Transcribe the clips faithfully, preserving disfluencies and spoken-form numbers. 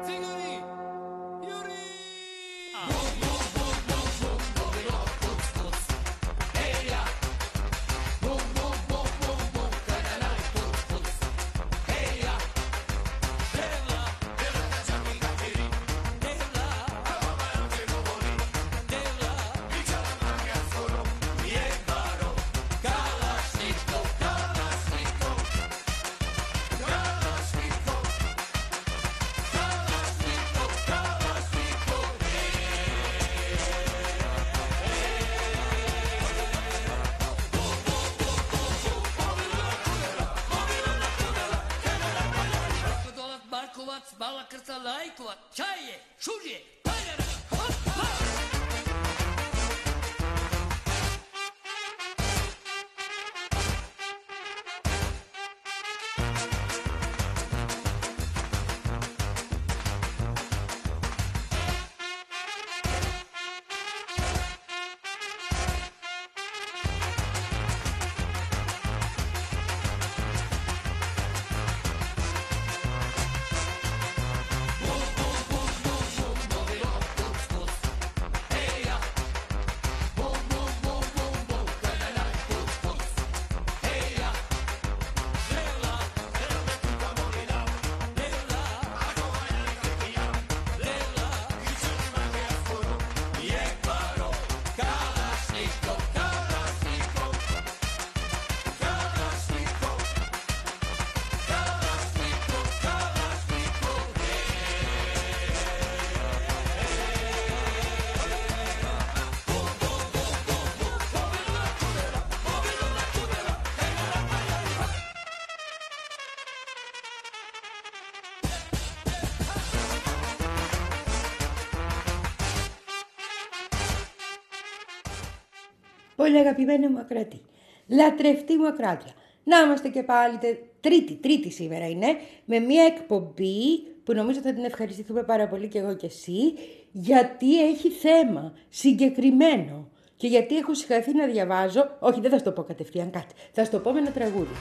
Bala krca lajkova, čaje, šužje, paljara, hop, hop! Πολύ αγαπημένη μου ακροατή, λατρευτή μου ακροάτρια. Να είμαστε και πάλι τρίτη, τρίτη σήμερα είναι, με μια εκπομπή που νομίζω θα την ευχαριστηθούμε πάρα πολύ και εγώ και εσύ, γιατί έχει θέμα συγκεκριμένο και γιατί έχω συγχαθεί να διαβάζω, όχι δεν θα σου το πω κατευθείαν κάτι, θα σου το πω με ένα τραγούδι.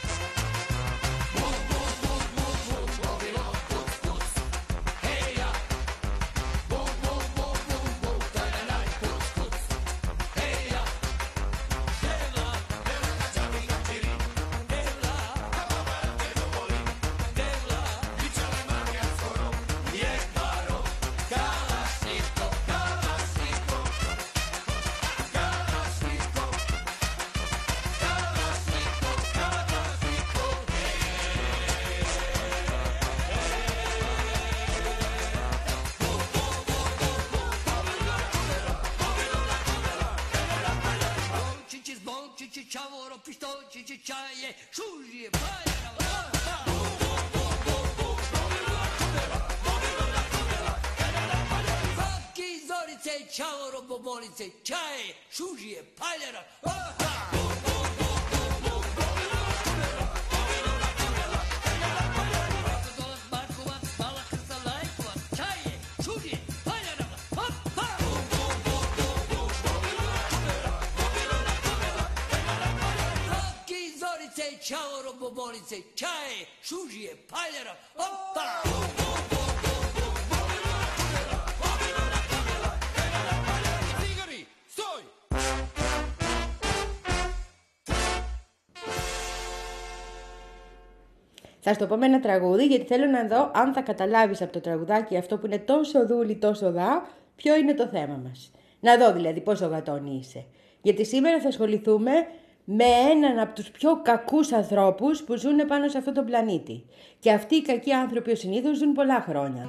Θα σου το πω με ένα τραγούδι, γιατί θέλω να δω αν θα καταλάβεις από το τραγουδάκι αυτό που είναι τόσο δούλη, τόσο δά, ποιο είναι το θέμα μας. Να δω δηλαδή πόσο γατόνι είσαι. Γιατί σήμερα θα ασχοληθούμε με έναν από τους πιο κακούς ανθρώπους που ζουν πάνω σε αυτόν τον πλανήτη. Και αυτοί οι κακοί άνθρωποι συνήθως ζουν πολλά χρόνια.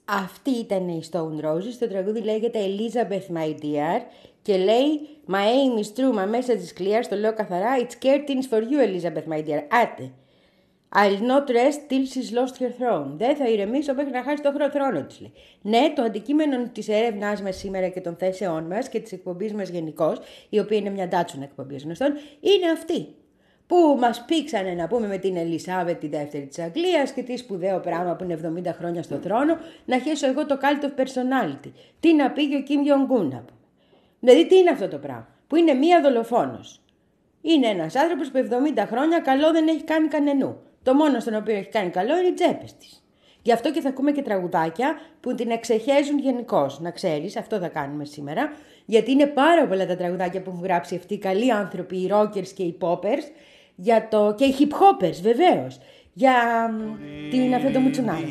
Αυτή ήταν η Stone Roses, το τραγούδι λέγεται Elizabeth My Dear και λέει My aim is true, my message is clear, στο λέω καθαρά, it's curtains for you Elizabeth My Dear, άτε. I'll not rest till she's lost her throne. Δεν θα ηρεμήσω μέχρι να χάσει το θρόνο της, λέει. Ναι, το αντικείμενο της έρευνάς μας σήμερα και των θέσεών μας και της εκπομπής μας γενικώς, η οποία είναι μια ντάτσουνα εκπομπή γνωστών, είναι αυτή. Που μας πήξανε να πούμε με την Ελισάβετ τη δεύτερη της Αγγλίας και τι σπουδαίο πράγμα που είναι εβδομήντα χρόνια στο θρόνο, να χέσω εγώ το cult of personality. Τι να πήγε ο Κιμ Jong-un να πούμε. Δηλαδή τι είναι αυτό το πράγμα, που είναι μία δολοφόνος. Είναι ένας άνθρωπος που εβδομήντα χρόνια καλό δεν έχει κάνει κανενού. Το μόνο στον οποίο έχει κάνει καλό είναι οι τσέπες της. Γι' αυτό και θα ακούμε και τραγουδάκια που την εξεχέζουν γενικώς. Να ξέρεις, αυτό θα κάνουμε σήμερα. Γιατί είναι πάρα πολλά τα τραγουδάκια που έχουν γράψει αυτοί οι καλοί άνθρωποι, οι rockers και οι poppers, για το... και οι hip hoppers βεβαίως, για την αυτό το μουτσουνάκι.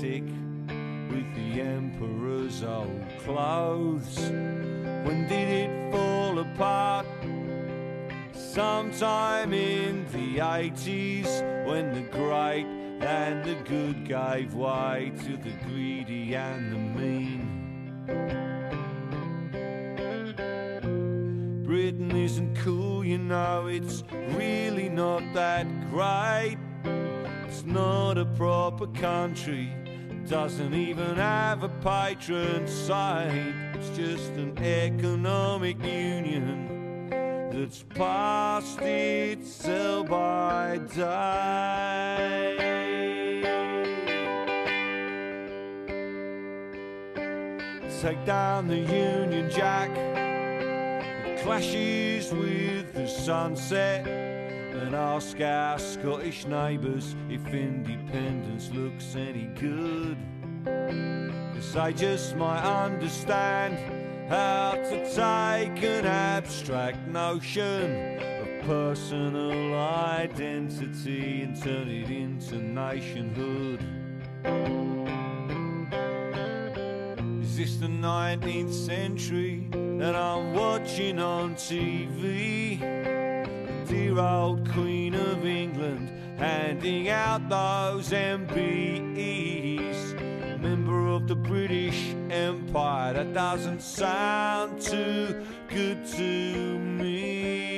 Sometime in the eighties, when the great and the good gave way to the greedy and the mean. Britain isn't cool, you know, it's really not that great. It's not a proper country, doesn't even have a patron saint. It's just an economic union that's past its sell-by day. Take down the Union Jack, it clashes with the sunset, and ask our Scottish neighbours if independence looks any good. 'Cause they just might understand how to take an abstract notion of personal identity and turn it into nationhood. Is this the nineteenth century that I'm watching on T V? The dear old Queen of England handing out those M B Es. Member of the British Empire, that doesn't sound too good to me.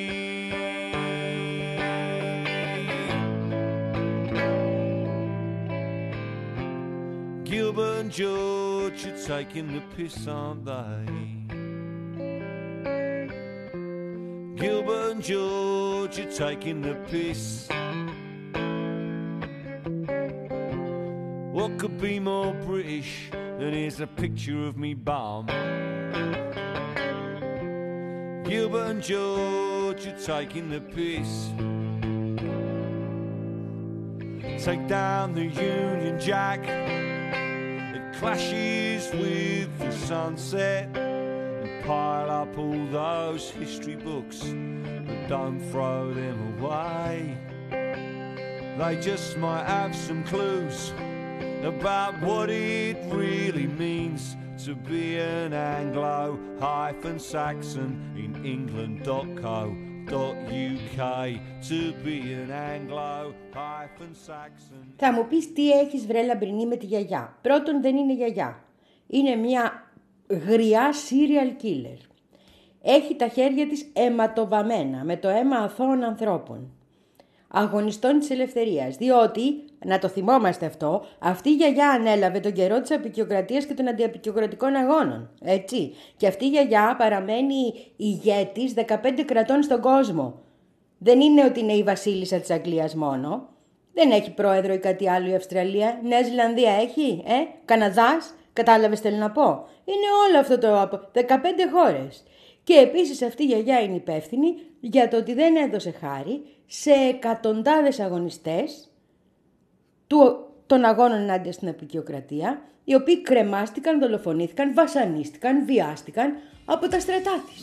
Gilbert and George are taking the piss, aren't they? Gilbert and George are taking the piss. What could be more British than here's a picture of me bum? Gilbert and George are taking the piss. Take down the Union Jack, it clashes with the sunset, and pile up all those history books, but don't throw them away. They just might have some clues about what it really means to be an Anglo-Saxon in England dot co dot U K. To be an Anglo-Saxon. Θα μου πεις τι έχεις βρε λαμπρινή με τη γιαγιά. Πρώτον, δεν είναι γιαγιά. Είναι μια γριά serial killer. Έχει τα χέρια της αιματοβαμμένα με το αίμα αθώων ανθρώπων, αγωνιστών της ελευθερίας, διότι, να το θυμόμαστε αυτό, αυτή η γιαγιά ανέλαβε τον καιρό της αποικιοκρατίας και των αντιαπικιοκρατικών αγώνων, έτσι. Και αυτή η γιαγιά παραμένει ηγέτης δεκαπέντε κρατών στον κόσμο. Δεν είναι ότι είναι η βασίλισσα της Αγγλίας μόνο. Δεν έχει πρόεδρο ή κάτι άλλο η Αυστραλία. Νέα Ζηλανδία έχει, ε, Καναδάς, κατάλαβες θέλω να πω. Είναι όλο αυτό το δεκαπέντε χώρες. Και επίσης αυτή η γιαγιά είναι υπεύθυνη για το ότι δεν έδωσε χάρη σε εκατοντάδες αγωνιστές του, των αγώνων ενάντια στην αποικιοκρατία, οι οποίοι κρεμάστηκαν, δολοφονήθηκαν, βασανίστηκαν, βιάστηκαν από τα στρατά της.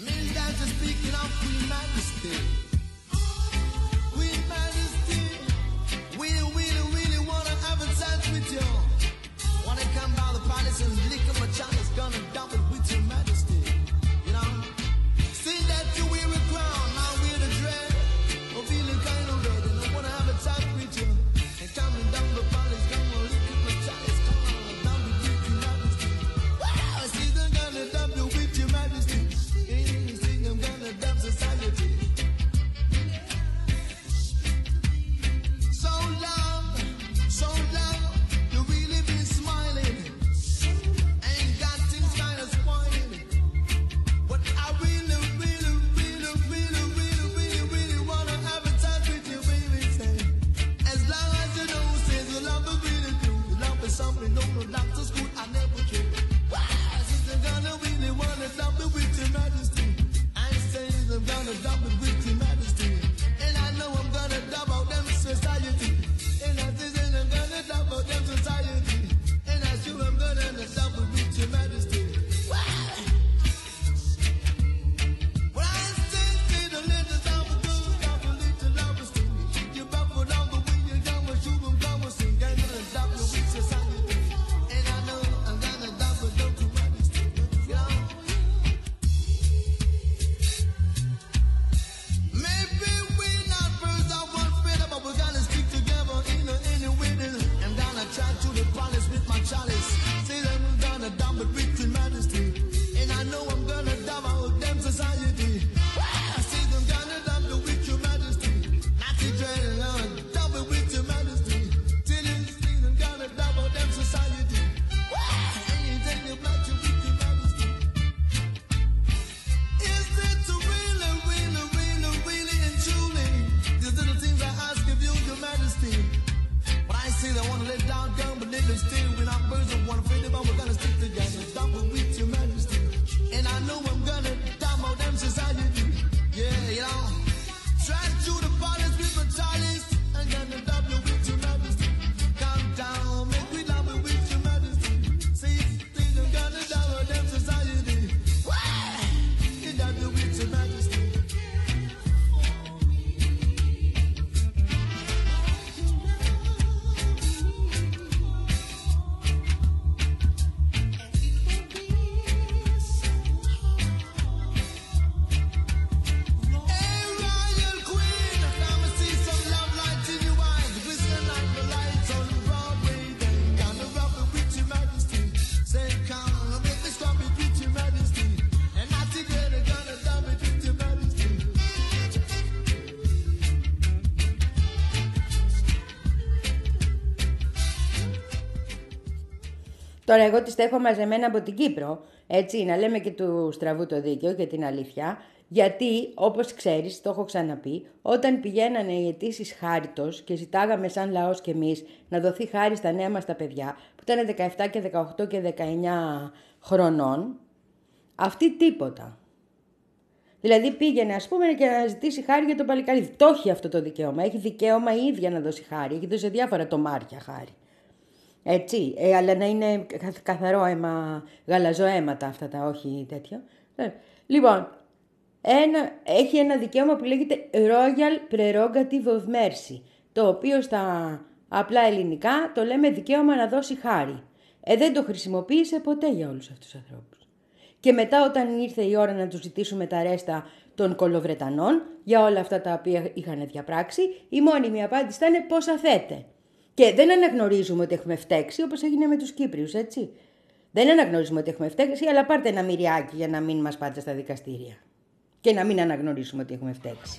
Τώρα εγώ τις τα έχω μαζεμένα από την Κύπρο, έτσι, να λέμε και του στραβού το δίκαιο και την αλήθεια, γιατί, όπως ξέρεις, το έχω ξαναπεί, όταν πηγαίνανε οι αιτήσεις χάριτος και ζητάγαμε σαν λαός και εμείς να δοθεί χάρη στα νέα μας τα παιδιά, που ήταν δεκαεπτά και δεκαοκτώ και δεκαεννιά χρονών, αυτή τίποτα. Δηλαδή πήγαινε, ας πούμε, και να ζητήσει χάρη για το παλικάρι. Το έχει αυτό το δικαίωμα. Έχει δικαίωμα η ίδια να δώσει χάρη. Έχει δώσει διάφορα τομάρια χάρη. Έτσι, ε, αλλά να είναι καθαρό αίμα, γαλαζό αίματα αυτά τα, όχι τέτοιο. Λοιπόν, ένα, έχει ένα δικαίωμα που λέγεται Royal Prerogative of Mercy, το οποίο στα απλά ελληνικά το λέμε δικαίωμα να δώσει χάρη. Ε, δεν το χρησιμοποίησε ποτέ για όλους αυτούς τους ανθρώπους. Και μετά όταν ήρθε η ώρα να τους ζητήσουμε τα ρέστα των Κολοβρετανών για όλα αυτά τα οποία είχαν διαπράξει, η μόνιμη απάντηση ήταν πόσα θέτε. Και δεν αναγνωρίζουμε ότι έχουμε φταίξει, όπως έγινε με τους Κύπριους, έτσι. Δεν αναγνωρίζουμε ότι έχουμε φταίξει, αλλά πάρτε ένα μυριάκι για να μην μας πάτε στα δικαστήρια. Και να μην αναγνωρίσουμε ότι έχουμε φταίξει.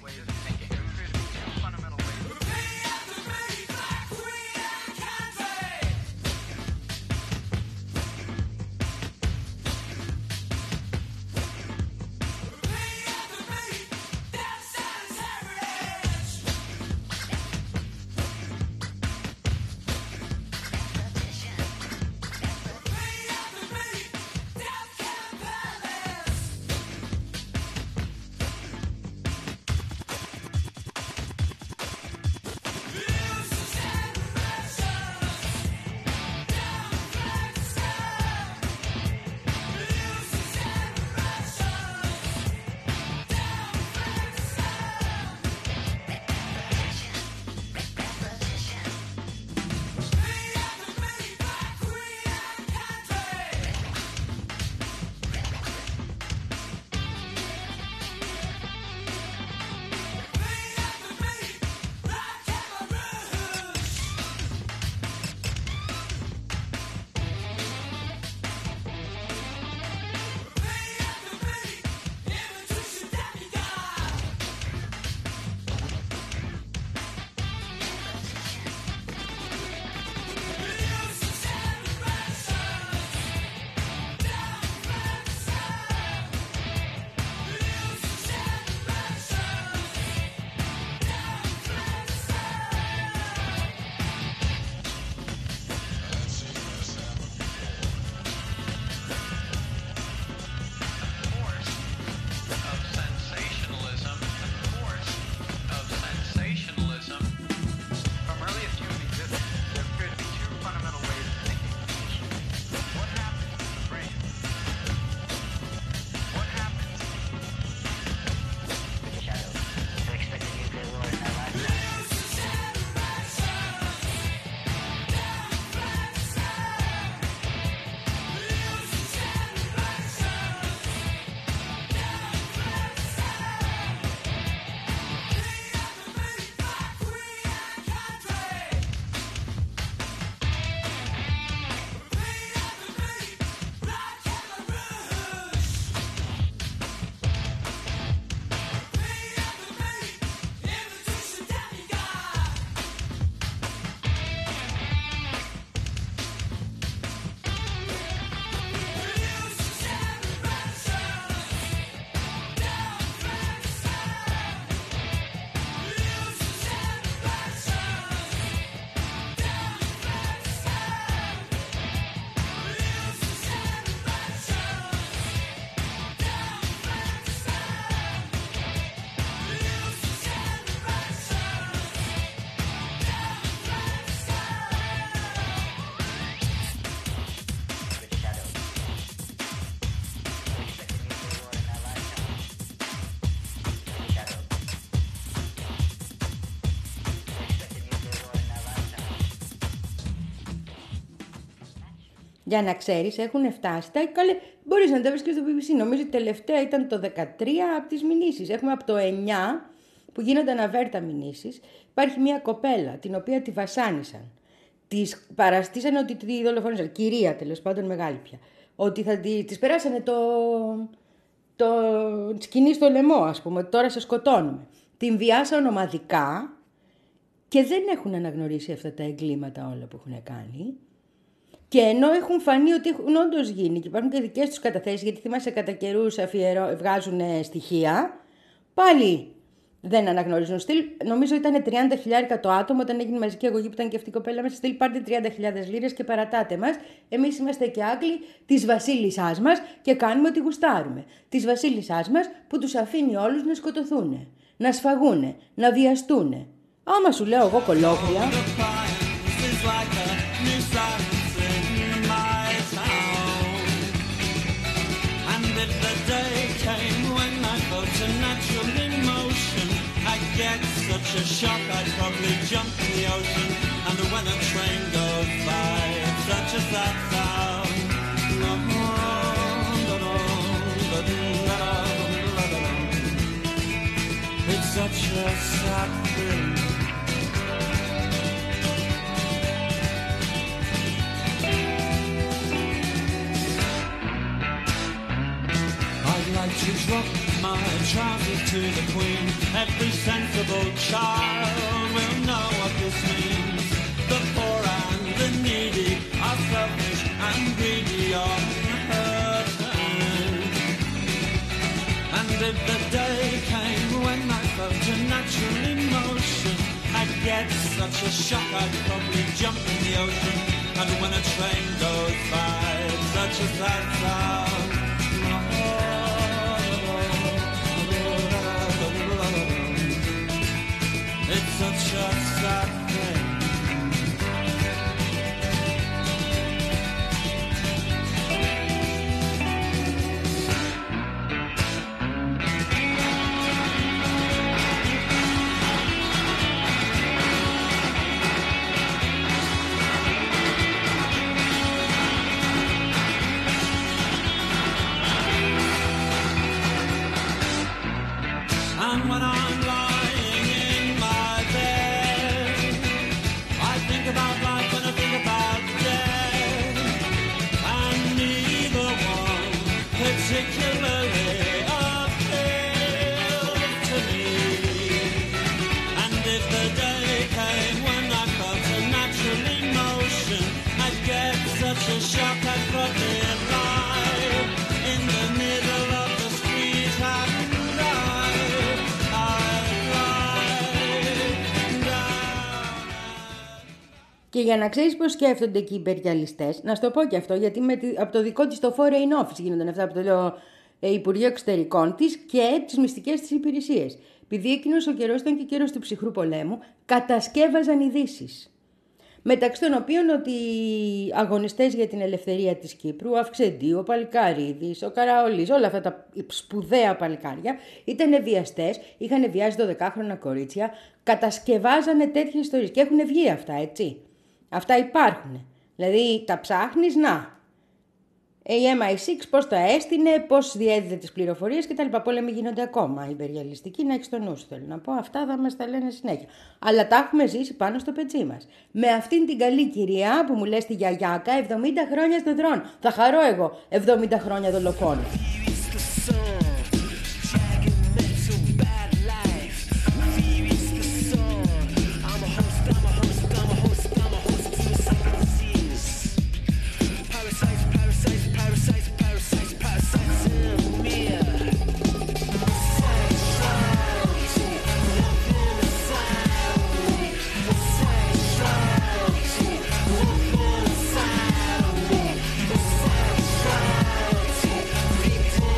Για να ξέρεις, έχουν φτάσει. Τα, καλέ, μπορείς να τα βρεις και στο μπι μπι σι. Νομίζω ότι τελευταία ήταν το δεκατρία από τις μηνύσεις. Έχουμε από το εννιά που γίνονταν αβέρτα μηνύσεις. Υπάρχει μια κοπέλα την οποία τη βασάνισαν. Της παραστήσανε ότι τη δολοφόνησαν. Κυρία, τέλος πάντων, μεγάλη πια. Ότι θα τη, της περάσανε το, το σκηνή στο λαιμό, ας πούμε. Ότι τώρα σε σκοτώνουμε. Την βιάσαν ομαδικά και δεν έχουν αναγνωρίσει αυτά τα εγκλήματα όλα που έχουν κάνει. Και ενώ έχουν φανεί ότι έχουν όντως γίνει και υπάρχουν και δικές τους καταθέσεις, γιατί θυμάσαι κατά καιρούς αφιερώ, βγάζουν στοιχεία, πάλι δεν αναγνωρίζουν στυλ. Νομίζω ήταν τριάντα χιλιάδες το άτομο όταν έγινε μαζική αγωγή που ήταν και αυτή η κοπέλα μέσα. Στυλ, πάρτε τριάντα χιλιάδες λίρες και παρατάτε μας. Εμείς είμαστε και Άγγλοι της βασίλισσάς μας και κάνουμε ό,τι γουστάρουμε. Της βασίλισσάς μας που τους αφήνει όλους να σκοτωθούν, να σφαγούν, να βιαστούν. Άμα σου λέω εγώ κολόγρια. I get such a shock I'd probably jump in the ocean. And when a train goes by, it's such a sad sound. It's such a sad thing. I'd like to drop my trousers to the Queen. Every sensible child will know what this means. The poor and the needy are selfish and greedy on her turn. And if the day came when I felt a natural emotion, I'd get such a shock I'd probably jump in the ocean. And when a train goes by, it's such a sad sound. It's such a sad thing. And when I'm lying in my bed, I think about life and I think about death, and neither one particularly appealed to me. And if the day came when I felt a natural emotion, I'd get such a shock I'd probably lie in the middle of the street and Και για να ξέρεις πώς σκέφτονται και οι υπεριαλιστές, να σου το πω και αυτό, γιατί με τη, από το δικό της το Foreign Office γίνονταν αυτά που το λέω ε, Υπουργείο Εξωτερικών της και τις μυστικές της υπηρεσίες. Επειδή εκείνος ο καιρός ήταν και καιρός του ψυχρού πολέμου, κατασκεύαζαν ειδήσεις. Μεταξύ των οποίων ότι οι αγωνιστές για την ελευθερία της Κύπρου, ο Αυξεντίου, ο Παλικαρίδης, ο Καραολής, όλα αυτά τα σπουδαία παλικάρια, ήταν βιαστές, είχαν βιάσει δωδεκάχρονα κορίτσια, κατασκευάζανε τέτοιες ιστορίες και έχουν βγει αυτά, έτσι. Αυτά υπάρχουν. Δηλαδή τα ψάχνεις, να. Η εμ άι εξ πώς το έστεινε, πώς διέδιδε τις πληροφορίες κτλ. Πόλεμοι γίνονται ακόμα. Οι υπεριαλιστικοί, να έχεις το νου σου, θέλω να πω. Αυτά θα μας τα λένε συνέχεια. Αλλά τα έχουμε ζήσει πάνω στο πετσί μας. Με αυτήν την καλή κυρία που μου λες τη γιαγιάκα, εβδομήντα χρόνια στο θρόνο. Θα χαρώ εγώ εβδομήντα χρόνια δολοφόνο. It's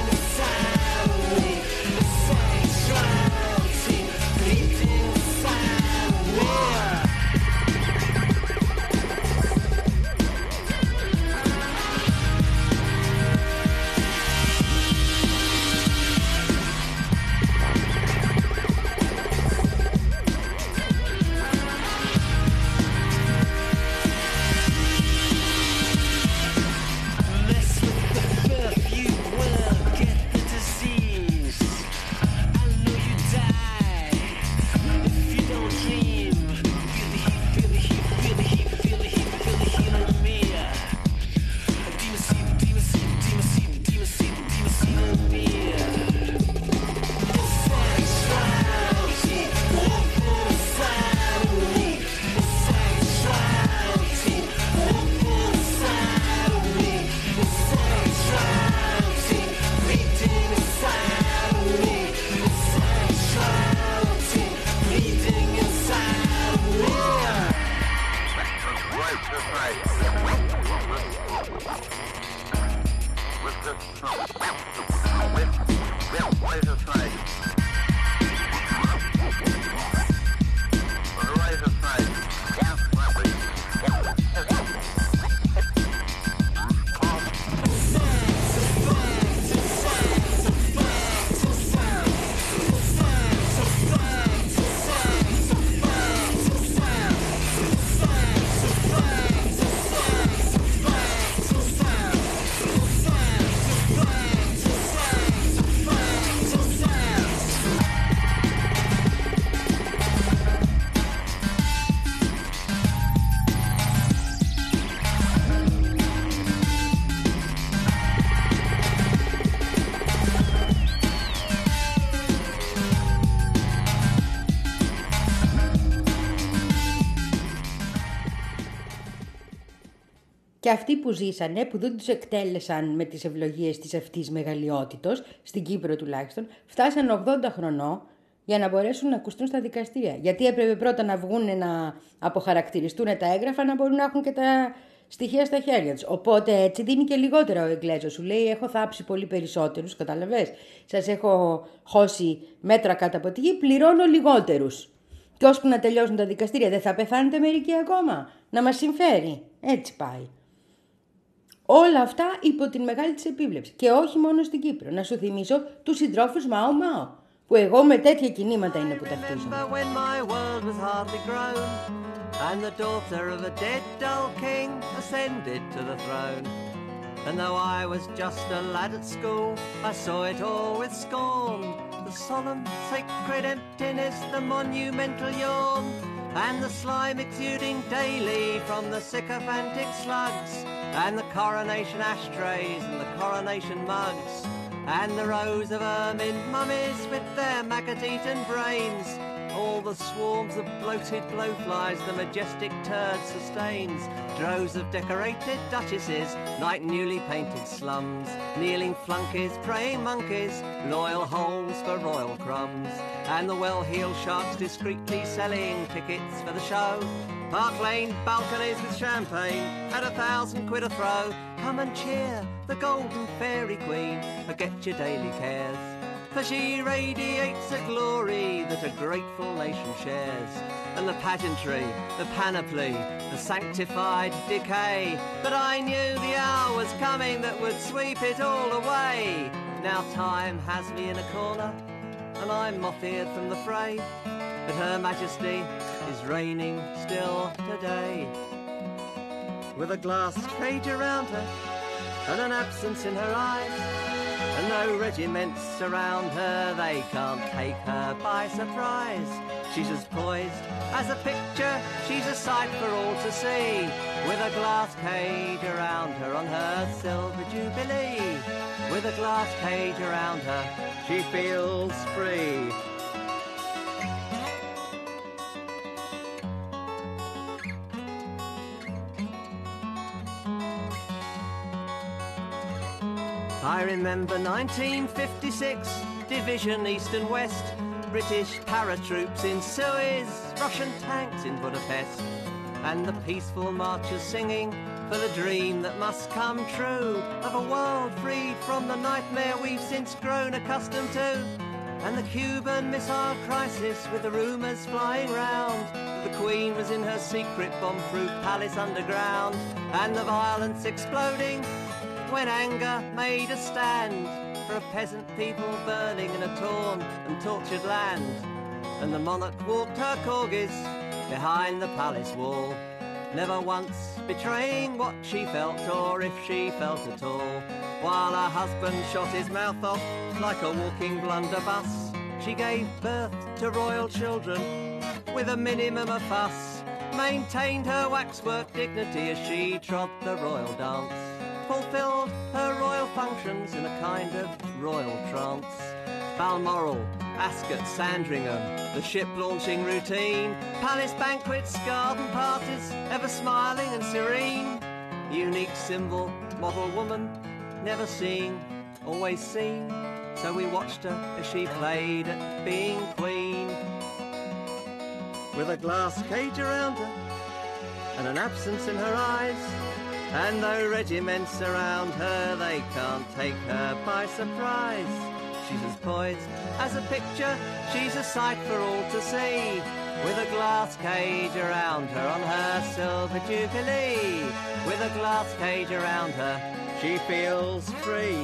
Και αυτοί που ζήσανε, που δεν τους εκτέλεσαν με τις ευλογίες της αυτής μεγαλειότητος, στην Κύπρο τουλάχιστον, φτάσαν ογδόντα χρονών για να μπορέσουν να ακουστούν στα δικαστήρια. Γιατί έπρεπε πρώτα να βγουν να αποχαρακτηριστούν τα έγγραφα, να μπορούν να έχουν και τα στοιχεία στα χέρια τους. Οπότε έτσι δίνει και λιγότερα ο Εγγλέζος. Σου λέει: έχω θάψει πολύ περισσότερους, καταλαβες. Σας έχω χώσει μέτρα κάτω από τη γη, πληρώνω λιγότερους. Και ώσπου να τελειώσουν τα δικαστήρια, δεν θα πεθάνετε μερικοί ακόμα? Να μας συμφέρει. Έτσι πάει. Όλα αυτά υπό την μεγάλη της επίβλεψη. Και όχι μόνο στην Κύπρο. Να σου θυμίσω τους συντρόφους Μάο Μάο, που εγώ με τέτοια κινήματα είναι που ταυτίζομαι. And the daughter of a dead dull king ascended to the throne. And though I was just a lad at school, I saw it all with scorn. The solemn, sacred emptiness, the monumental yawn, and the slime exuding daily from the sycophantic slugs, and the coronation ashtrays and the coronation mugs, and the rows of ermine mummies with their maggot-eaten brains. All the swarms of bloated blowflies the majestic turd sustains. Droves of decorated duchesses like newly painted slums. Kneeling flunkies, praying monkeys, loyal holes for royal crumbs. And the well-heeled sharks discreetly selling tickets for the show. Park Lane balconies with champagne at a thousand quid a throw. Come and cheer the golden fairy queen, forget your daily cares. For she radiates a glory that a grateful nation shares. And the pageantry, the panoply, the sanctified decay. But I knew the hour was coming that would sweep it all away. Now time has me in a corner, and I'm moth-eared from the fray. But Her Majesty is reigning still today. With a glass cage around her, and an absence in her eyes. And no regiments surround her, they can't take her by surprise. She's as poised as a picture, she's a sight for all to see. With a glass cage around her on her silver jubilee. With a glass cage around her, she feels free. I remember nineteen fifty-six, division east and west, British paratroops in Suez, Russian tanks in Budapest, and the peaceful marchers singing for the dream that must come true, of a world freed from the nightmare we've since grown accustomed to. And the Cuban Missile Crisis with the rumours flying round, the Queen was in her secret bomb-proof palace underground, and the violence exploding when anger made a stand for a peasant people burning in a torn and tortured land. And the monarch walked her corgis behind the palace wall, never once betraying what she felt or if she felt at all. While her husband shot his mouth off like a walking blunderbuss, she gave birth to royal children with a minimum of fuss, maintained her waxwork dignity as she trod the royal dance, fulfilled her royal functions in a kind of royal trance. Balmoral, Ascot, Sandringham, the ship launching routine, palace banquets, garden parties, ever smiling and serene. Unique symbol, model woman, never seen, always seen. So we watched her as she played at being queen. With a glass cage around her and an absence in her eyes. And though regiments surround her, they can't take her by surprise. She's as poised as a picture, she's a sight for all to see. With a glass cage around her on her silver jubilee. With a glass cage around her, she feels free.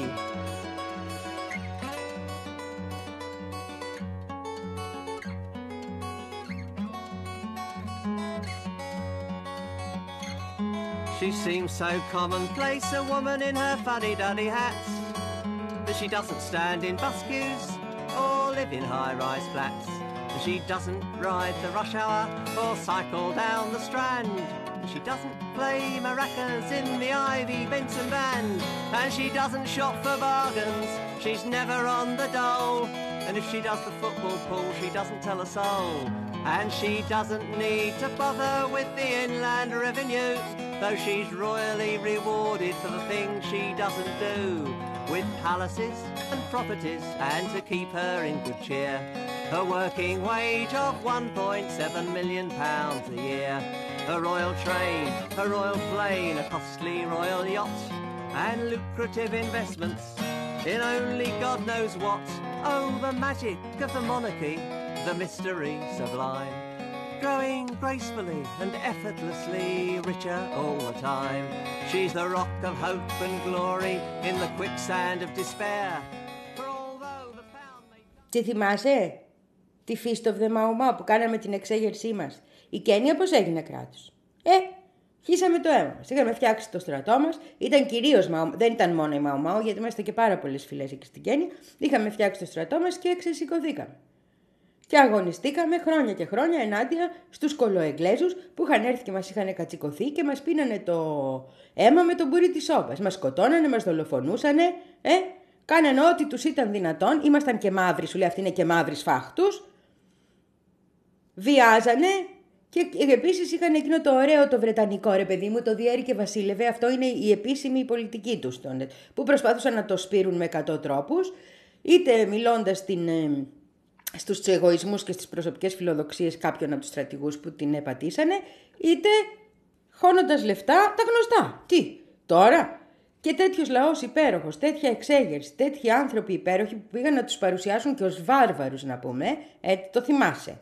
She seems so commonplace, a woman in her fuddy-duddy hats, that she doesn't stand in bus queues or live in high-rise flats. She doesn't ride the rush hour or cycle down the Strand. She doesn't play maracas in the Ivy Benson band. And she doesn't shop for bargains, she's never on the dole. And if she does the football pool, she doesn't tell a soul. And she doesn't need to bother with the Inland Revenue. though she's royally rewarded for the things she doesn't do, with palaces and properties, and to keep her in good cheer, her working wage of one point seven million pounds a year, her royal train, her royal plane, a costly royal yacht, and lucrative investments in only God knows what. Oh, the magic of the monarchy, the mystery sublime, growing gracefully and effortlessly richer all the time. She's the rock of hope and glory in the quicksand of despair. For although the pound may... Τι θυμάσαι? Τη Feast of the Mau Mau που κάναμε την εξέγερσή μας. Η Κένια πώς έγινε κράτος? Ε, χύσαμε το αίμα μας. Είχαμε φτιάξει το στρατό μας. Ήταν κυρίως Mau, δεν ήταν μόνο η Mau Mau, γιατί είμαστε και πάρα πολλές φυλές εκεί στην Κένια. Είχαμε φτιάξει το στρατό μας και ξεσηκωθήκαμε. Και αγωνιστήκαμε χρόνια και χρόνια ενάντια στους κολοεγγλέζους που είχαν έρθει και μας είχαν κατσικωθεί και μας πίνανε το αίμα με τον μπουρί της σόπας. Μας σκοτώνανε, μας δολοφονούσανε, ε, κάνανε ό,τι τους ήταν δυνατόν. Ήμασταν και μαύροι, σου λέει αυτή είναι και μαύροι σφάχτους. Βιάζανε και επίσης είχαν εκείνο το ωραίο το βρετανικό, ρε παιδί μου, το διέρη και βασίλευε. Αυτό είναι η επίσημη πολιτική τους, που προσπάθησαν να το σπείρουν με εκατό τρόπους, είτε μιλώντας στην... στους εγωισμούς και στις προσωπικές φιλοδοξίες κάποιων από τους στρατηγούς που την επατήσανε, είτε χώνοντας λεφτά τα γνωστά. Τι, τώρα? Και τέτοιος λαός υπέροχος, τέτοια εξέγερση, τέτοιοι άνθρωποι υπέροχοι που πήγαν να τους παρουσιάσουν και ως βάρβαρους, να πούμε, ε, το θυμάσαι.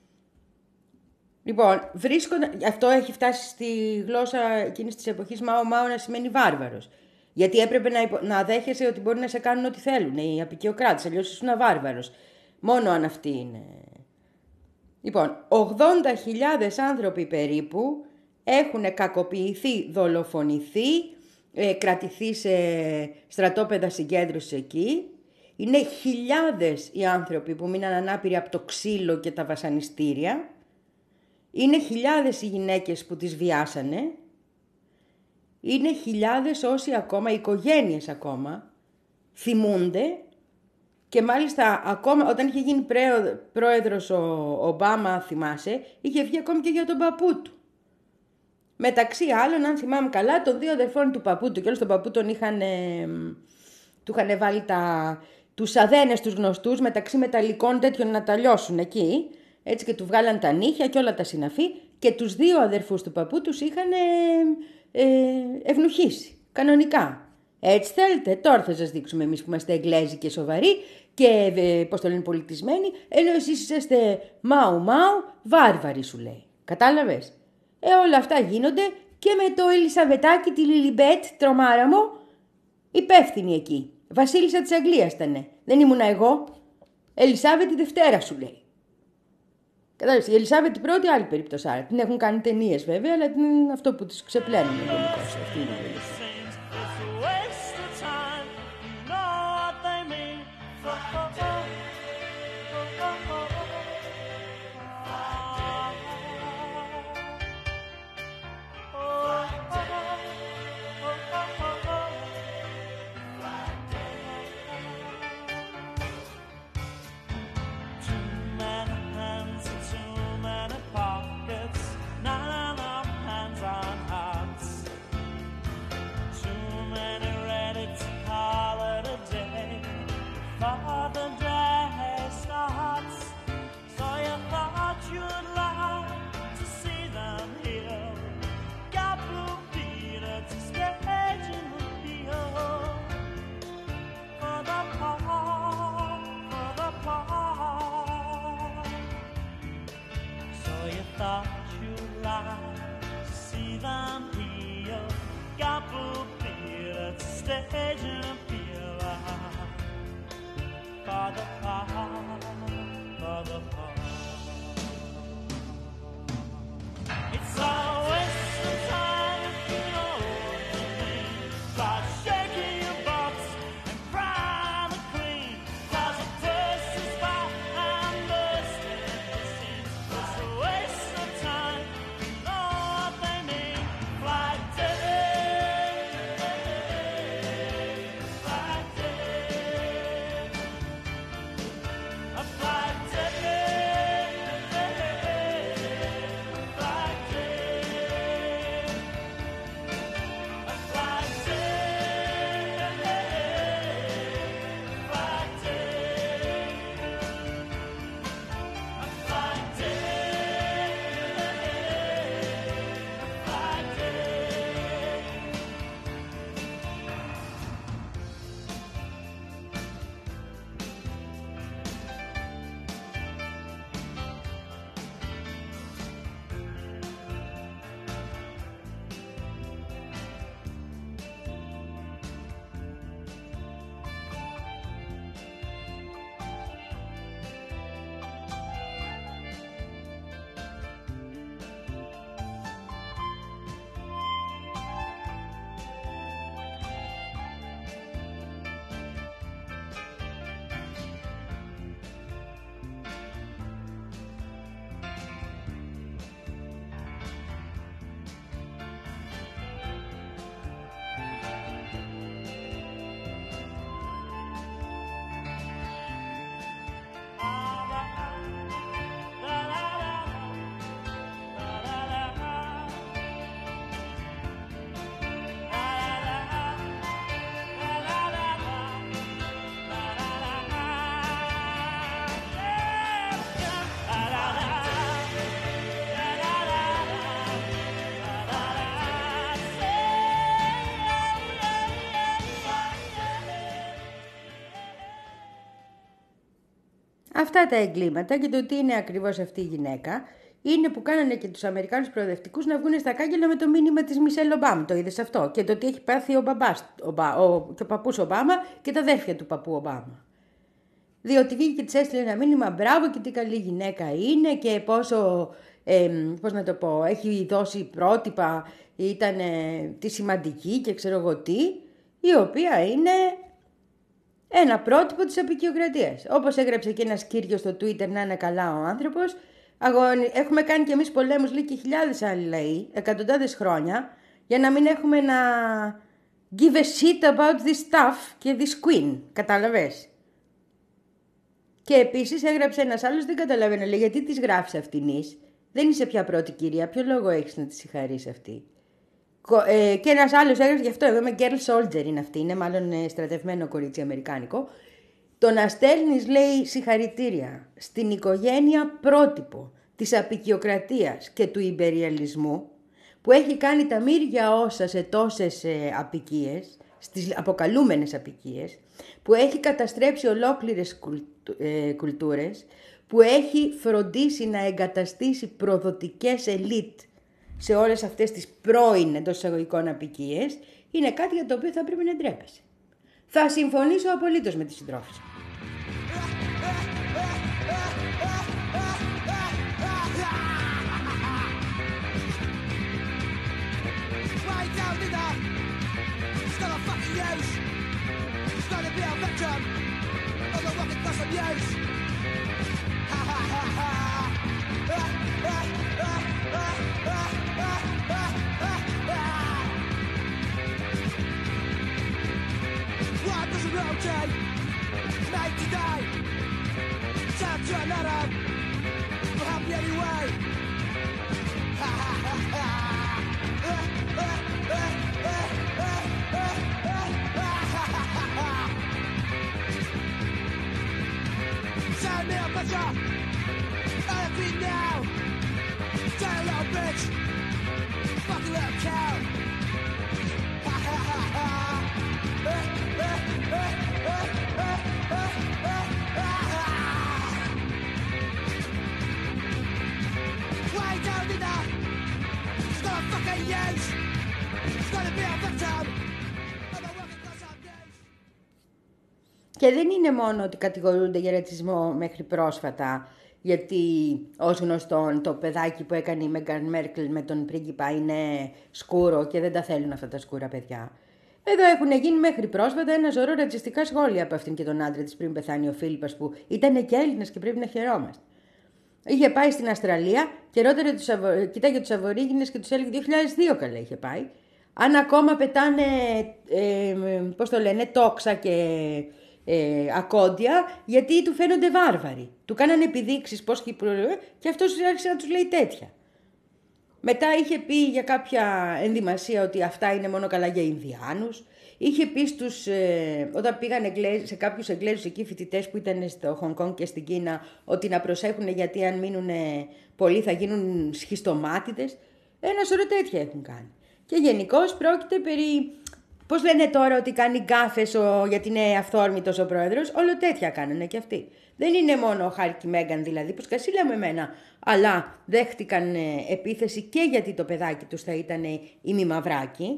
Λοιπόν, βρίσκοντα... αυτό έχει φτάσει στη γλώσσα εκείνης της εποχής Μάο Μάο να σημαίνει βάρβαρος. Γιατί έπρεπε να, υπο... να δέχεσαι ότι μπορεί να σε κάνουν ό,τι θέλουν οι απικιοκράτες, αλλιώς ήσουν βάρβαρος. Μόνο αν αυτή είναι. Λοιπόν, ογδόντα χιλιάδες άνθρωποι περίπου έχουν κακοποιηθεί, δολοφονηθεί, ε, κρατηθεί σε στρατόπεδα συγκέντρωσης εκεί. Είναι χιλιάδες οι άνθρωποι που μείναν ανάπηροι από το ξύλο και τα βασανιστήρια. Είναι χιλιάδες οι γυναίκες που τις βιάσανε. Είναι χιλιάδες όσοι ακόμα, οι οικογένειες ακόμα, θυμούνται. Και μάλιστα ακόμα όταν είχε γίνει πρόεδρος ο Ομπάμα, θυμάσαι, είχε βγει ακόμη και για τον παππού του. Μεταξύ άλλων, αν θυμάμαι καλά, των δύο αδερφών του παππού του. Και όλους τον παππού τον είχαν, ε, του είχαν βάλει τα, τους αδένες τους γνωστούς μεταξύ μεταλλικών τέτοιων να τα λιώσουν εκεί. Έτσι και του βγάλαν τα νύχια και όλα τα συναφή. Και τους δύο αδερφούς του παππού τους είχαν ε, ε, ευνουχίσει, κανονικά. Έτσι θέλετε, τώρα θα σας δείξουμε εμείς που είμαστε εγγλέζοι και σοβαροί και ε, πώς το λένε πολιτισμένοι, ενώ εσείς είσαστε μάου μάου, βάρβαροι σου λέει. Κατάλαβες? Ε, όλα αυτά γίνονται και με το Ελισαβετάκι, τη Λιλιμπέτ, τρομάρα μου, υπεύθυνη εκεί. Βασίλισσα της Αγγλίας ήτανε. Δεν ήμουνα εγώ. Ελισάβετ η Δευτέρα σου λέει. Κατάλαβες, η Ελισάβετ η πρώτη άλλη περίπτωση. Άρα την έχουν κάνει ταινίες βέβαια, αλλά είναι αυτό που τους ξεπλένουν. Αυτή είναι η Αυτά τα εγκλήματα και το τι είναι ακριβώς αυτή η γυναίκα είναι που κάνανε και τους Αμερικάνους προοδευτικούς να βγουν στα κάγκελα με το μήνυμα της Μισελ Ομπάμα. Το είδες αυτό? Και το τι έχει πάθει ο, μπαμπάς, ο, μπα, ο, και ο παππούς Ομπάμα και τα αδέρφια του παππού Ομπάμα. Διότι βγήκε και της έστειλε ένα μήνυμα μπράβο και τι καλή γυναίκα είναι και πόσο, ε, πώς να το πω, έχει δώσει πρότυπα, ήταν ε, τη σημαντική και ξέρω εγώ τι, η οποία είναι ένα πρότυπο της αποικιοκρατίας. Όπως έγραψε και ένας κύριος στο Twitter, να είναι καλά ο άνθρωπος, αγώνι, έχουμε κάνει κι εμείς πολέμους, λέει, και χιλιάδες άλλοι λαοί, εκατοντάδες χρόνια, για να μην έχουμε να give a shit about this stuff και this queen, κατάλαβες? Και επίσης έγραψε ένας άλλος, δεν καταλαβαίνω, λέει, γιατί της γράφεις αυτινής, δεν είσαι πια πρώτη κυρία, ποιο λόγο έχεις να τη συγχαρείς αυτή? Ε, και ένας άλλος έγραψε, γι' αυτό εγώ είμαι girl soldier είναι αυτή, είναι μάλλον ε, στρατευμένο κορίτσι αμερικάνικο. Το να στέλνεις, λέει, συγχαρητήρια στην οικογένεια πρότυπο της αποικιοκρατίας και του ιμπεριαλισμού που έχει κάνει τα μύρια όσα σε τόσες ε, αποικίες, στις αποκαλούμενες αποικίες, που έχει καταστρέψει ολόκληρες κουλτου, ε, κουλτούρες, που έχει φροντίσει να εγκαταστήσει προδοτικές ελίτ σε όλες αυτές τις πρώην εντός εισαγωγικών αποικίες, είναι κάτι για το οποίο θα πρέπει να ντρέπεσαι. Θα συμφωνήσω απολύτως με τη συντρόφισσα. Και δεν είναι μόνο ότι κατηγορούνται για ρατσισμό μέχρι πρόσφατα, γιατί ως γνωστόν το παιδάκι που έκανε η Μέγκαν Μέρκελ με τον πρίγκιπα είναι σκούρο και δεν τα θέλουν αυτά τα σκούρα παιδιά. Εδώ έχουν γίνει μέχρι πρόσφατα ένα ζωρό ρατσιστικά σχόλια από αυτήν και τον άντρα της πριν πεθάνει ο Φίλιππας, που ήταν και Έλληνας και πρέπει να χαιρόμαστε. Είχε πάει στην Αυστραλία και ρώταρε τους Αβο... κοίταγε τους Αβορίγινες και τους έλεγε δύο χιλιάδες δύο καλά είχε πάει. Αν ακόμα πετάνε, ε, πώς το λένε, τόξα και ε, ακόντια, γιατί του φαίνονται βάρβαροι. Του κάνανε επιδείξεις πώς και, και αυτός άρχισε να τους λέει τέτοια. Μετά είχε πει για κάποια ενδυμασία ότι αυτά είναι μόνο καλά για Ινδιάνους. Είχε πει στους, ε, όταν πήγαν σε κάποιους Εγγλέζους εκεί φοιτητές που ήταν στο Χονγκ Κονγκ και στην Κίνα, ότι να προσέχουν γιατί αν μείνουν πολλοί θα γίνουν σχιστομάτιδες. Ένα σωρό τέτοια έχουν κάνει. Και γενικώς πρόκειται περί, πώς λένε τώρα ότι κάνει γκάφες ο, γιατί είναι αυθόρμητος ο πρόεδρος, όλο τέτοια κάνανε και αυτοί. Δεν είναι μόνο ο Χάρη και η Μέγκαν δηλαδή, που σκασίλαμε εμένα, αλλά δέχτηκαν επίθεση και γιατί το παιδάκι τους θα ήταν η μαυράκι.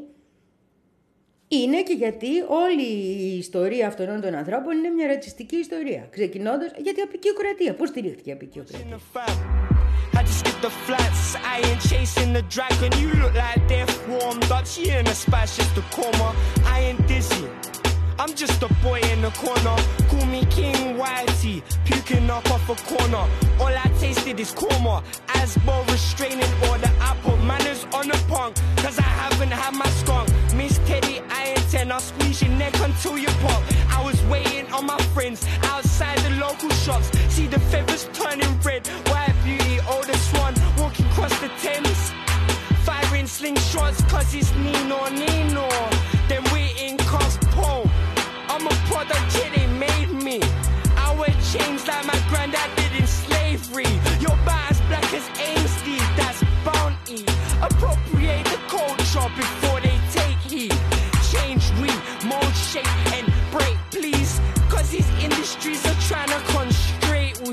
Είναι και γιατί όλη η ιστορία αυτών των ανθρώπων είναι μια ρατσιστική ιστορία. Ξεκινώντας γιατί η αποικιοκρατία. Πώς στηρίχθηκε η αποικιοκρατία? I just skip the flats, I ain't chasing the dragon. You look like death warmed up, she in a spice just a coma. I ain't dizzy, I'm just a boy in the corner. Call me King Whitey, puking up off a corner. All I tasted is korma, Asbo restraining order. I put manners on the punk, cause I haven't had my skunk. Miss Teddy, I ain't ten, I'll squeeze your neck until you pop. I was waiting on my friends outside the local shops. See the feathers turning red, white beauty, oldest one, walking across the Thames. Firing slingshots, cause it's Nino Nino. Then waiting cause pole. I'm a product, yeah, they made me. I wear chains like my granddad did in slavery. Your as black as Ainsley, that's bounty. Appropriate the culture before they take heed. Change, read, mold, shape, and break, please. Cause these industries are trying to constrain we.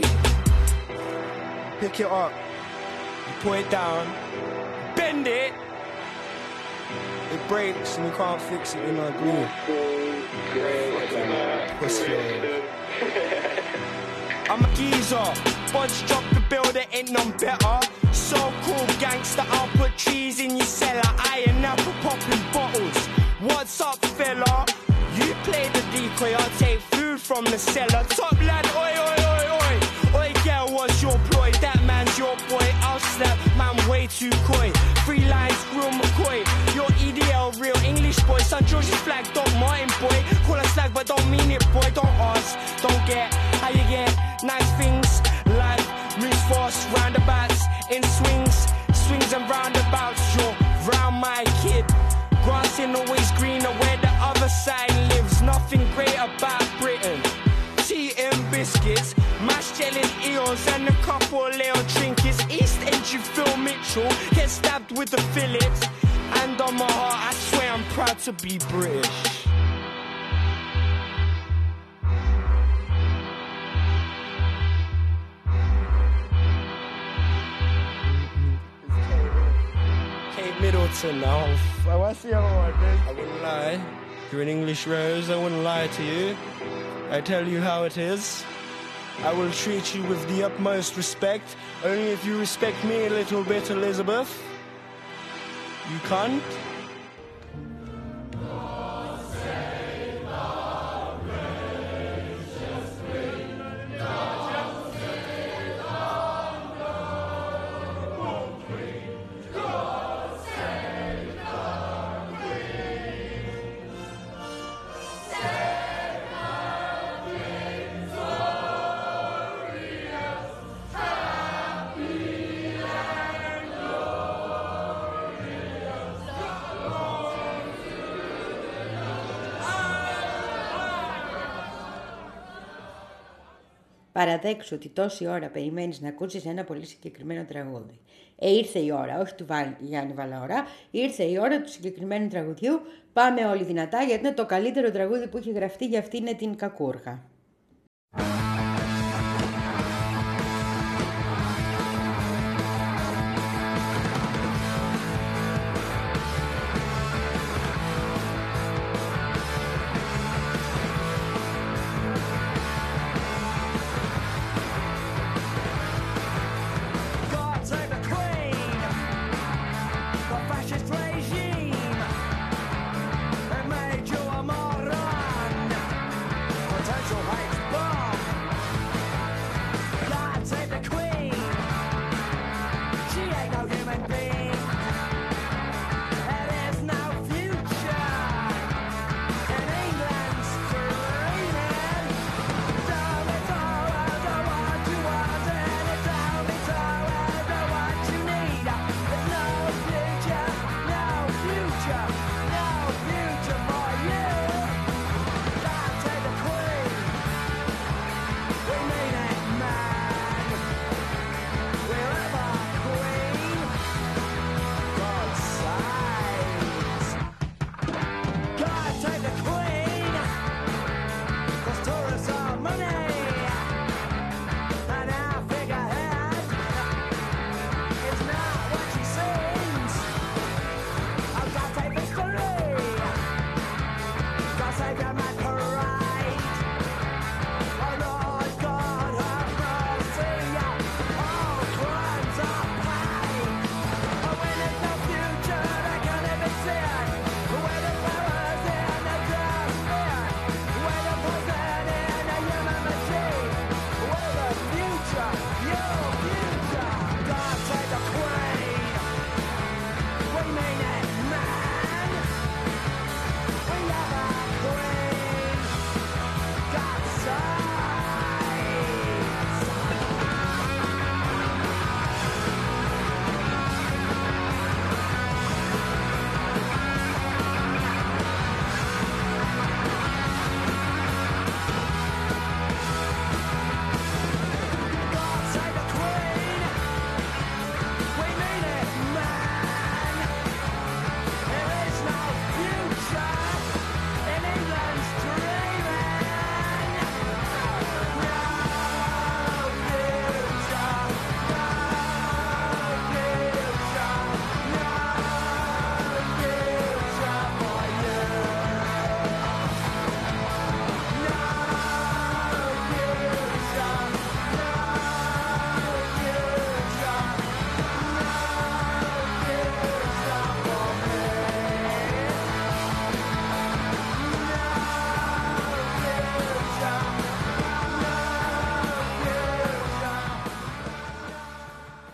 pick it up, you put it down, bend it, it breaks and you can't fix it with no glue. Pussy. I'm a geezer, budge drop the bill, there ain't none better. So cool gangster, I'll put trees in your cellar. I and apple popping bottles. What's up, fella? You play the decoy, I'll take food from the cellar. Top lad, oi, oi, oi, oi. Oi, girl, what's your ploy? That man's your boy, I'll slap, man, way too coy. Three lines, real McCoy. You're E D L, real English boy. Son George's flag, Doc Martin boy. Call us slag, but don't mean it, boy. Don't ask, don't get, how you get nice things. Life moves fast, roundabouts, in swings, swings and roundabouts. You're round my kid. Grass ain't always greener where the other side lives. Nothing great about Britain. Tea and biscuits, mashed jelly eels and a couple little trinkets. East End, you Phil Mitchell, get stabbed with the fillets. And on my heart, I swear I'm proud to be British. Middleton now. Oh, what's the other one, dude? I wouldn't lie. You're an English rose, I wouldn't lie to you. I tell you how it is. I will treat you with the utmost respect, only if you respect me a little bit, Elizabeth. You can't? Παραδέξου ότι τόση ώρα περιμένεις να ακούσεις ένα πολύ συγκεκριμένο τραγούδι. Ε, ήρθε η ώρα, όχι του Γιάννη Βαλαωρά, ήρθε η ώρα του συγκεκριμένου τραγουδιού. Πάμε όλοι δυνατά, γιατί είναι το καλύτερο τραγούδι που έχει γραφτεί, για αυτή είναι την Κακούργα. Potential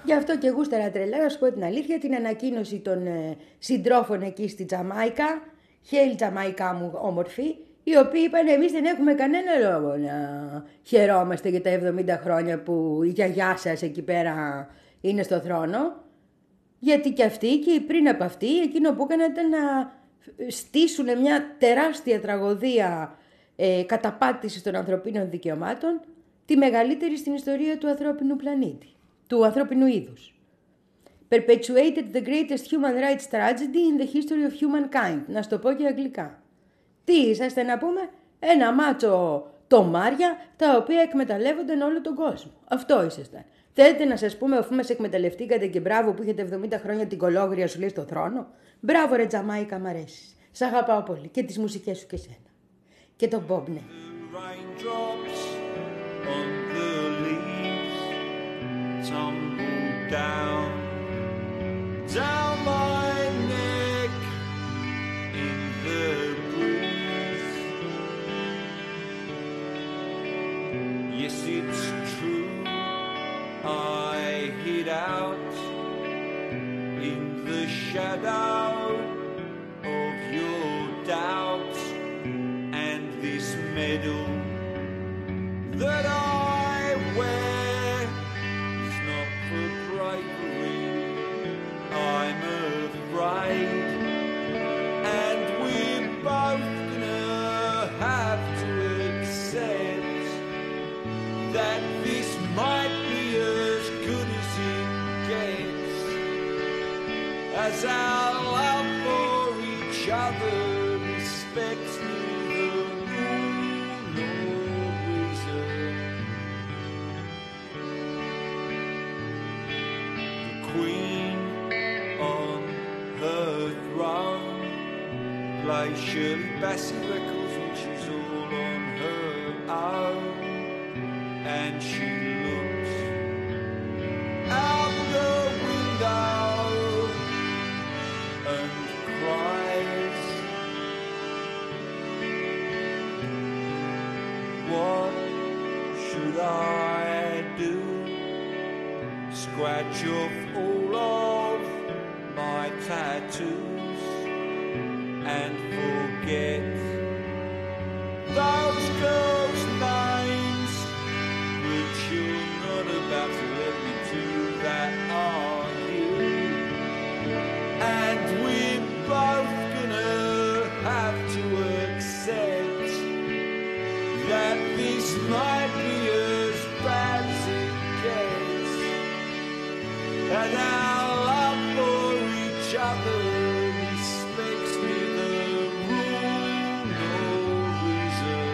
Γι' αυτό και γούσταρα τρελά, να σου πω την αλήθεια, την ανακοίνωση των ε, συντρόφων εκεί στη Τζαμάικα, χέλη Τζαμαϊκά μου όμορφη, οι οποίοι είπαν εμείς δεν έχουμε κανένα λόγο να χαιρόμαστε για τα εβδομήντα χρόνια που η γιαγιά σας εκεί πέρα είναι στο θρόνο, γιατί και αυτοί και πριν από αυτοί εκείνο που έκαναν ήταν να στήσουν μια τεράστια τραγωδία ε, καταπάτησης των ανθρωπίνων δικαιωμάτων, τη μεγαλύτερη στην ιστορία του ανθρώπινου πλανήτη, του ανθρώπινου είδους. Perpetuated the greatest human rights tragedy in the history of humankind. Να στο πω και αγγλικά. Τι είσαστε να πούμε? Ένα μάτσο τομάρια τα οποία εκμεταλλεύονταν όλο τον κόσμο. Αυτό ήσασταν. Θέλετε να σας πούμε αφού μας εκμεταλλευτήκατε και μπράβο που είχατε εβδομήντα χρόνια την κολόγρια σου λέει στο θρόνο? Μπράβο ρε Τζαμάικα, μ' αρέσεις. Σ' αγαπάω πολύ και τις μουσικές σου και σένα. Και τον Bob, ναι. Down my neck in the breeze. Yes, it's true, I hid out in the shadow of your doubts, and this medal that I wear is not for bravery, I'm afraid, and we're both gonna have to accept that this might be as good as it gets, as our love for each other respects neither rule nor reason. The Queen on her throne plays Shirley Bassey records when she's all on her own, and she looks out the window and cries. What should I do? Scratch off all of my tattoos and forget those girls' names, but you're not about to let me do that, are you? And we're both gonna have to accept that this might be as bad as it gets, and our love for each other respects neither rule nor reason.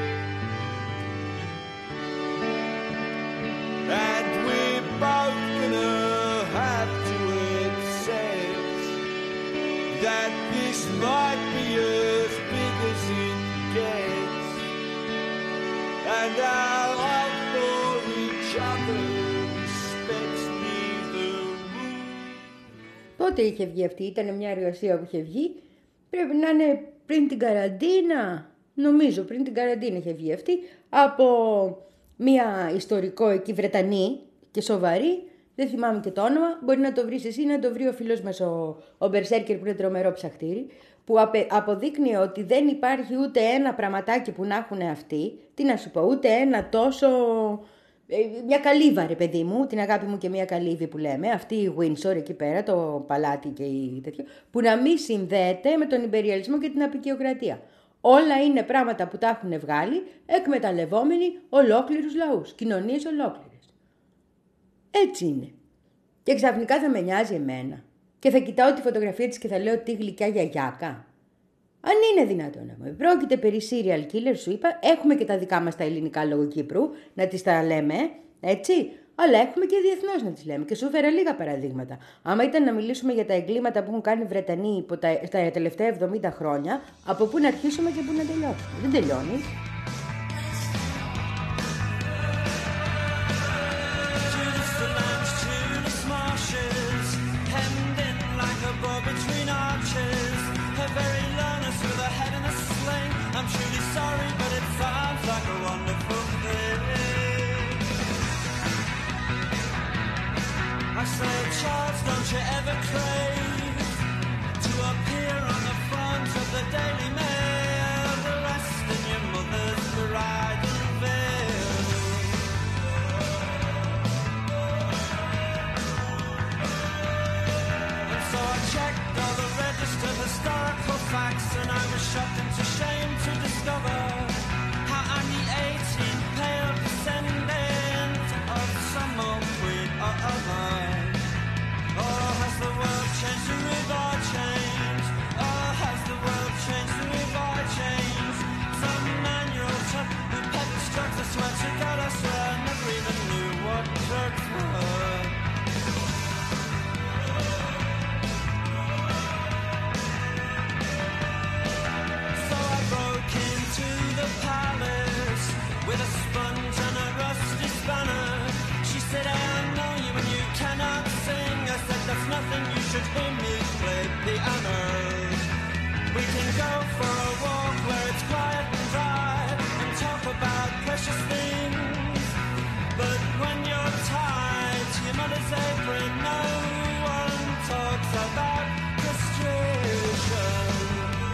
And we're both gonna have to accept that this might be as big as it gets, and our love for each other respects neither rule. Πότε είχε βγει αυτή? Ήταν μια εργασία που είχε βγει. Πρέπει να είναι πριν την καραντίνα. Νομίζω πριν την καραντίνα είχε βγει αυτή. Από μια ιστορικό εκεί Βρετανή και σοβαρή. Δεν θυμάμαι και το όνομα. Μπορεί να το βρεις εσύ, να το βρει ο φίλος μας ο, ο Μπερσέρκερ που είναι τρομερό ψαχτήρι. Που απε, αποδείκνει ότι δεν υπάρχει ούτε ένα πραγματάκι που να έχουν αυτοί. Τι να σου πω, ούτε ένα τόσο... Μια καλύβα ρε παιδί μου, την αγάπη μου και μια καλύβη που λέμε, αυτή η Windsor εκεί πέρα, το παλάτι και η τέτοιο, που να μην συνδέεται με τον υπεριαλισμό και την αποικιοκρατία. Όλα είναι πράγματα που τα έχουν βγάλει εκμεταλλευόμενοι ολόκληρους λαούς, κοινωνίες ολόκληρες. Έτσι είναι. Και ξαφνικά θα με νοιάζει εμένα και θα κοιτάω τη φωτογραφία της και θα λέω τι γλυκιά γιαγιάκα. Αν είναι δυνατόν να μου. Πρόκειται περί serial killer, σου είπα. Έχουμε και τα δικά μας τα ελληνικά λόγω Κύπρου, να τις τα λέμε, έτσι. Αλλά έχουμε και διεθνώς να τις λέμε. Και σου έφερα λίγα παραδείγματα. Άμα ήταν να μιλήσουμε για τα εγκλήματα που έχουν κάνει οι Βρετανοί στα τελευταία εβδομήντα χρόνια, από πού να αρχίσουμε και πού να τελειώσουμε. Δεν τελειώνει. I'm truly sorry, but it sounds like a wonderful thing. I I say, Charles, don't you ever crave to appear on the front of the Daily Mail, the rest in your mother's bridal veil. And so I checked all the registered historical facts, and I was shocked into shame to discover how I'm the eighteenth pale descendant of some old queen or other. Oh, has the world changed, the river changed? Oh, has the world changed, the river changed? Some manual chap who peddles drugs, I swear to God, I swear, never even knew what drugs were. So I broke into the palace with a sponge and a rusty spanner. She said, I know you and you cannot sing. I said, that's nothing, you should hear me play piano. We can go for a walk where it's quiet and dry and talk about precious things. But when you're tied to your mother's apron, no one talks about frustration.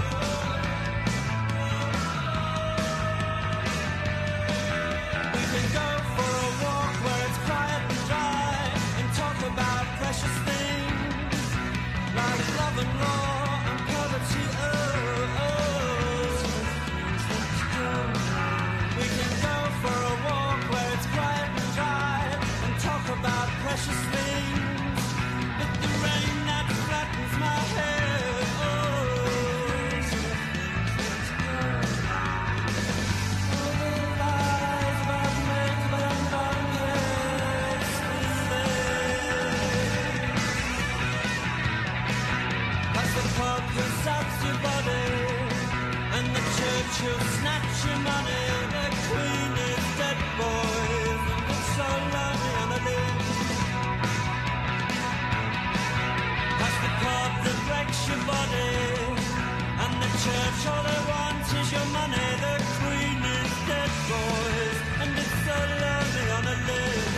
We can go for a walk where it's quiet and dry and talk about precious things like love and law and poverty. Oh, oh. We can go for a walk where it's quiet and dry and talk about precious things. But the rain that flattens my hair. Oh, all the lies about men, but I'm not yes, as the pub who saps your body and the church who'll snatch your money. The queen is dead, boys, and it's so lonely on a limb. As the pub that breaks your body and the church, all they want is your money. The queen is dead, boys, and it's so lonely on a limb.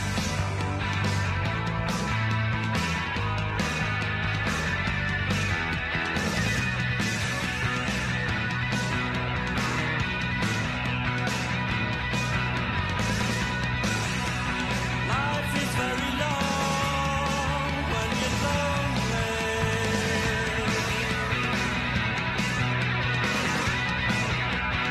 Life is very long when you're lonely.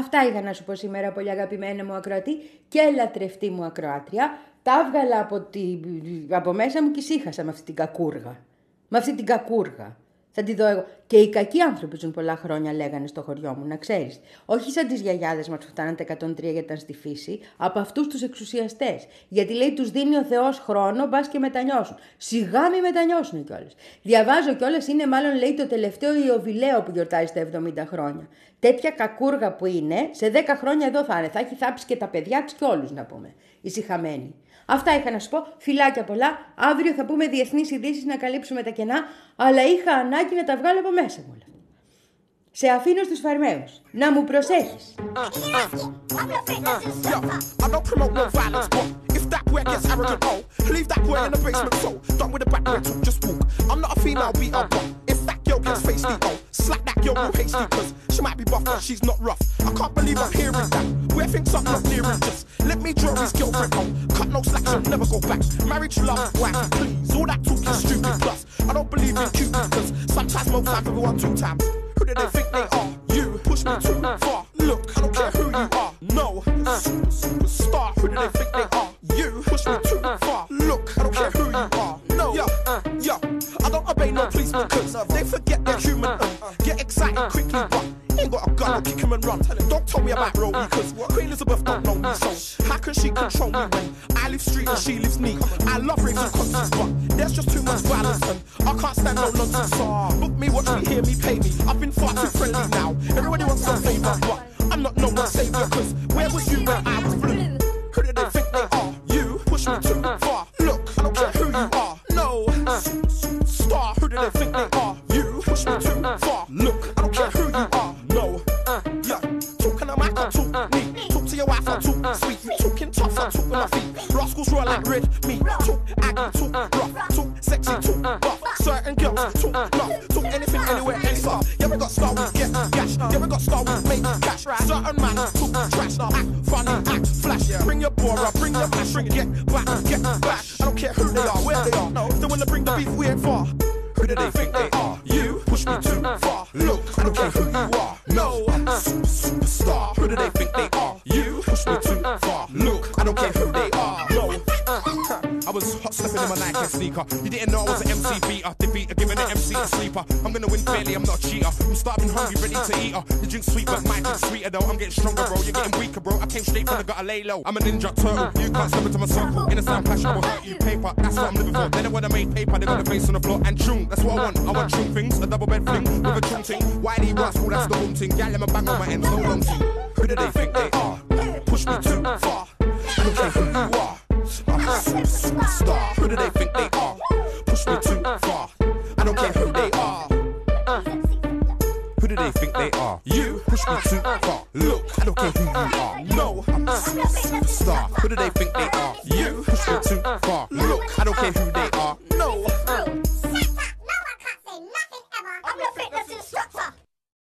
Αυτά είχα να σου πω σήμερα, πολύ αγαπημένα μου ακροατή και λατρευτή μου ακροάτρια. Τα έβγαλα από, τη... από μέσα μου και ησύχασα με αυτή την κακούργα. Με αυτή την κακούργα. Θα τη δω εγώ. Και οι κακοί άνθρωποι ζουν πολλά χρόνια, λέγανε στο χωριό μου, να ξέρεις. Όχι σαν τις γιαγιάδες μας που φτάναν τα εκατόν τρία γιατί ήταν στη φύση, από αυτούς τους εξουσιαστές. Γιατί λέει τους δίνει ο Θεός χρόνο, μπας και μετανιώσουν. Σιγά μη μετανιώσουν κιόλας. Διαβάζω κιόλας, είναι μάλλον λέει το τελευταίο Ιωβιλέο που γιορτάζει στα εβδομήντα χρόνια. Τέτοια κακούργα που είναι, σε δέκα χρόνια εδώ θα είναι. Θα έχει θάψει και τα παιδιά της και όλους, να πούμε. Ησυχαμένοι. Αυτά είχα να σου πω. Φιλάκια πολλά. Αύριο θα πούμε διεθνείς ειδήσεις να καλύψουμε τα κενά, αλλά είχα ανάγκη να τα βγάλω από μέσα μου όλα. Σε αφήνω στους φαρμαίους. Να μου προσέχεις. That boy gets arrogant, oh, leave that boy in the basement, so done with the back door, talk, just walk. I'm not a female beater, but if that girl gets feisty, oh, slap that girl real hasty, cause she might be buff, but she's not rough. I can't believe I'm hearing that. Where things up, not near it, just let me draw his girlfriend, oh, cut no slack, she'll never go back. Marriage, love, wife, please, all that talk is stupid, plus I don't believe in Cupid, cause sometimes, most times, everyone two times. Who do they think they are? You push me too far. Look, I don't care who you are. No, super, superstar. Who do they think they are? You push me too far. Look, I don't care who you are. No, yo, yo, I don't obey no police because they forget they're human. Uh, get excited quickly, but ain't got a gun, I'll kick him and run. Don't tell me about Roe because Queen Elizabeth don't know me, so how can she control me when I live street and she lives neat? I love raves and concerts, but there's just too much violence and I can't stand no nonsense. So book me, watch me, hear me, pay me. I've been far too friendly now. Everybody wants some favour, but I'm not no one's savior. Cause where was you when I was blue? Who did they think they are? You push me too far. Look, I don't care who you are. No, superstar. Who did they think they are? You push me too far. Look, I don't care who you are. No, yeah, talking on my talk me. Talk to your wife, I talk sweet. Talking tough, I talk with my feet. Rascals roll like red meat. Talk aggy, talk rough, talk sexy, talk buff. Certain girls talk love, talk anything, anywhere, anytime. Yeah, we got Star Wars, get gash. Yeah, we got Star Wars, make cash. Certain man talk trash, act funny, act flash. Bring your bora, bring your bash, bring it, get back, get back. I don't care who they are, where they are. If they wanna bring the beef, we ain't far. Who do they think they are? You push me too far. Look, I don't care who you are. No, super, superstar. Who do they think they are? You push me too far. Look, I don't care who they are. No. I was hot stepping in my Nike sneaker. You didn't know I was an M C beater, defeater, giving an M C a sleeper. I'm gonna win fairly, I'm not a cheater. I'm starving, hungry, ready to eat her. You drink sweet, but mine drink sweeter though. I'm getting stronger, bro. You're getting weaker, bro. I came straight from the gutter, lay low. I'm a ninja turtle. You can't step into my circle. In a sound passion, I will hurt you. Paper, that's what I'm living for. They don't wanna make paper, they got the face on the floor and chung. That's what I want. I want chung things, a double bed fling with a chung ting. Wiley Rascal, that's the home ting. Gal, let me bang on my end, so long ting. Who do they think they are? Push me too far. I don't care who you are. I'm a superstar. Who do they think they are? Push me too far. I don't care who they are. Who do they think they are? You push me too far. Look, I don't care who you are. No, I'm a superstar. Who do they think they are? You push me too far. Look, I don't care who they